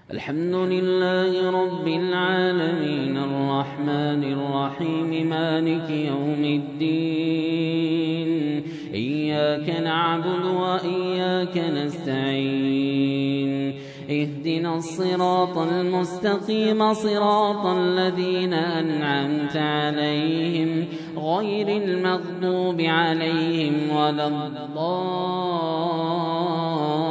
الحمد لله رب العالمين الرحمن الرحيم مالك يوم الدين إياك نعبد وإياك نستعين اهدنا الصراط المستقيم صراط الذين أنعمت عليهم غير المغضوب عليهم ولا الضالين